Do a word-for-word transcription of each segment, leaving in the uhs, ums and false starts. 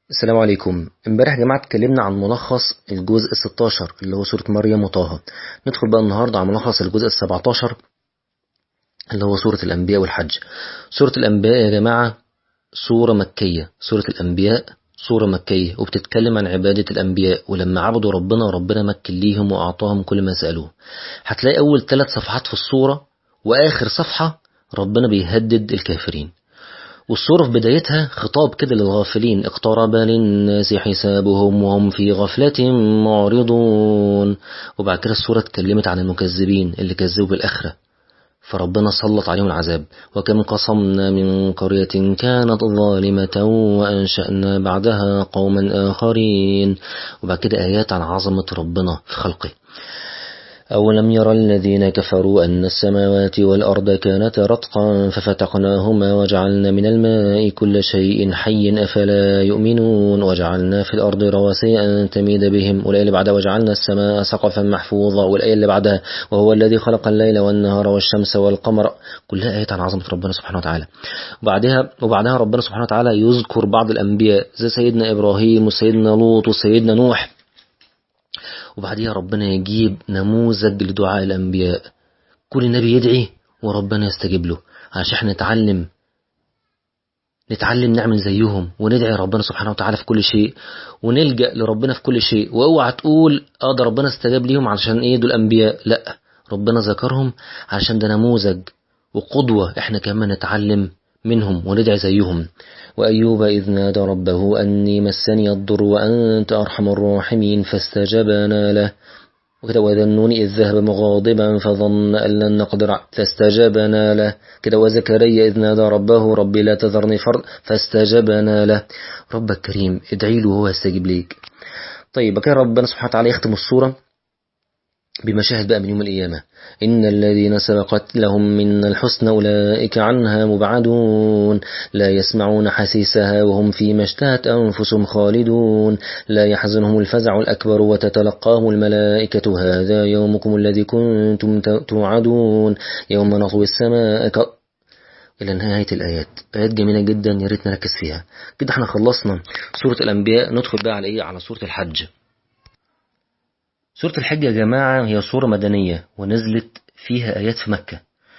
السلام عليكم. امبارح يا جماعة اتكلمنا عن ملخص الجزء الستاشر اللي هو سورة مريم وطه. ندخل بقى النهاردة على ملخص الجزء السبعتاشر اللي هو سورة الأنبياء والحج. سورة الأنبياء يا جماعة سورة مكية. سورة الأنبياء سورة مكية وبتتكلم عن عبادة الأنبياء، ولما عبدوا ربنا ربنا مكن ليهم وأعطاهم كل ما سألوه. هتلاقي أول ثلاث صفحات في السورة وآخر صفحة ربنا بيهدد الكافرين، والسورة في بدايتها خطاب كده للغافلين: اقترب للناس حسابهم وهم في غفلة معرضون. وبعد كده السورة اتكلمت عن المكذبين اللي كذبوا بالآخرة، فربنا سلط عليهم العذاب: وكم قصمنا من قرية كانت ظالمة وأنشأنا بعدها قوما آخرين. وبعد كده آيات عن عظمة ربنا في خلقه: أولم يرى الذين كفروا أن السماوات والأرض كانتا رتقا ففتقناهما وجعلنا من الماء كل شيء حي أفلا يؤمنون وجعلنا في الأرض رواسي أن تميد بهم. والآية اللي بعدها: وجعلنا السماء سقفا محفوظا. والآية اللي بعدها: وهو الذي خلق الليل والنهار والشمس والقمر. كلها آيات عن عظمة ربنا سبحانه وتعالى. وبعدها وبعدها ربنا سبحانه وتعالى يذكر بعض الأنبياء زي سيدنا إبراهيم وسيدنا لوط وسيدنا نوح. وبعديها ربنا يجيب نموذج لدعاء الأنبياء، كل نبي يدعي وربنا يستجيب له، عشان احنا نتعلم نتعلم نعمل زيهم وندعي ربنا سبحانه وتعالى في كل شيء ونلجأ لربنا في كل شيء. واوعى تقول اه ده ربنا استجاب ليهم علشان ايه دول أنبياء، لا، ربنا ذكرهم عشان ده نموذج وقدوة احنا كمان نتعلم منهم وندعي زيهم. وأيوب إذ نادى ربه أني مسني الضر وأنت أرحم الراحمين فاستجبنا له. وكده: وذا النون إذ ذهب مغاضبا فظن أن لن نقدر فاستجبنا له. كده: وزكريا إذ نادى ربه ربي لا تذرني فرد فاستجبنا له. ربك كريم، ادعي له وهو يستجيب ليك. طيب كده ربنا سبحانه وتعالى يختم السورة بمشاهد بقى من يوم القيامة: إن الذين سبقت لهم من الحسنى أولئك عنها مبعدون لا يسمعون حسيسها وهم فيما اشتهت أنفسهم خالدون لا يحزنهم الفزع الأكبر وتتلقاهم الملائكة هذا يومكم الذي كنتم توعدون يوم نطوي السماء ك... إلى نهاية الآيات. آيات جميلة جدا يا ريت نركز فيها. كده احنا خلصنا سورة الأنبياء. ندخل بقى على إيه؟ على سورة الحج. سورة الحج يا جماعة هي سورة مدنية ونزلت فيها آيات في مكة،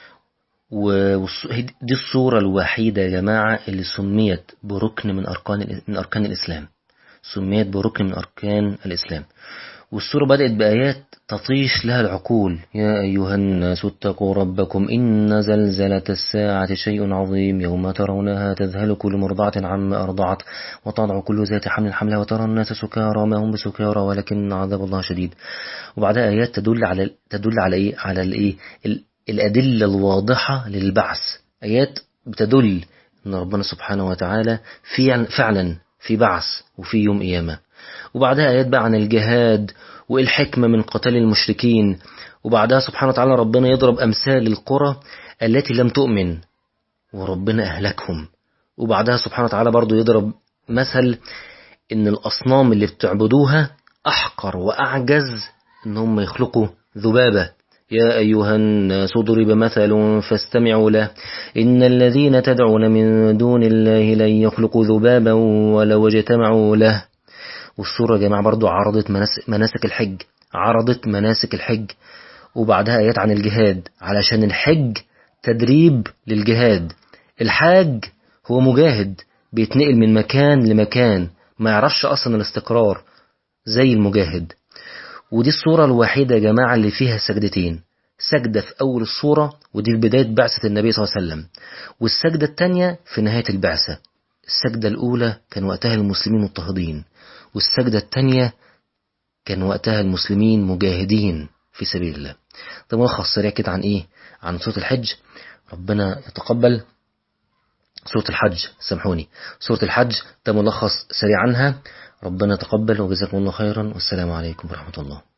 ودي السورة الوحيدة يا جماعة اللي سميت بركن من أركان من أركان الإسلام. سميت بركن من أركان الإسلام. والسورة بدأت بآيات تطيش لها العقول: يا أيها الناس اتقوا ربكم إن زلزلة الساعة شيء عظيم يوم ترونها تذهل كل مرضعة عما أرضعت وتضع كل ذات حمل حملها وترى الناس سكارى ما هم بسكارى ولكن عذاب الله شديد. وبعدها آيات تدل على تدل على إيه على الإيه الأدلة الواضحة للبعث. آيات بتدل أن ربنا سبحانه وتعالى في فعلا في بعث وفي يوم قيامة. وبعدها آيات بقى عن الجهاد والحكمة من قتال المشركين. وبعدها سبحانه وتعالى ربنا يضرب أمثال القرى التي لم تؤمن وربنا أهلكهم. وبعدها سبحانه وتعالى برضو يضرب مثل إن الأصنام اللي بتعبدوها أحقر وأعجز إن هم يخلقوا ذبابة. يا أيها الناس ضرب مثل فاستمعوا له إن الذين تدعون من دون الله لن يخلقوا ذبابا ولو اجتمعوا له. والسورة يا جماعة برضو عرضت مناسك الحج عرضت مناسك الحج. وبعدها آيات عن الجهاد علشان الحج تدريب للجهاد. الحاج هو مجاهد بيتنقل من مكان لمكان، ما يعرفش أصلا الاستقرار زي المجاهد. ودي السورة الوحيدة يا جماعة اللي فيها سجدتين: سجدة في أول السورة ودي في بداية بعثة النبي صلى الله عليه وسلم، والسجدة الثانية في نهاية البعثة. السجدة الأولى كان وقتها المسلمين مضطهدين، والسجدة الثانية كان وقتها المسلمين مجاهدين في سبيل الله. ده ملخص سريع كده عن إيه عن سورة الحج. ربنا يتقبل. سورة الحج سامحوني سورة الحج ده ملخص سريع عنها. ربنا يتقبل وجزاكم الله خيرا، والسلام عليكم ورحمة الله.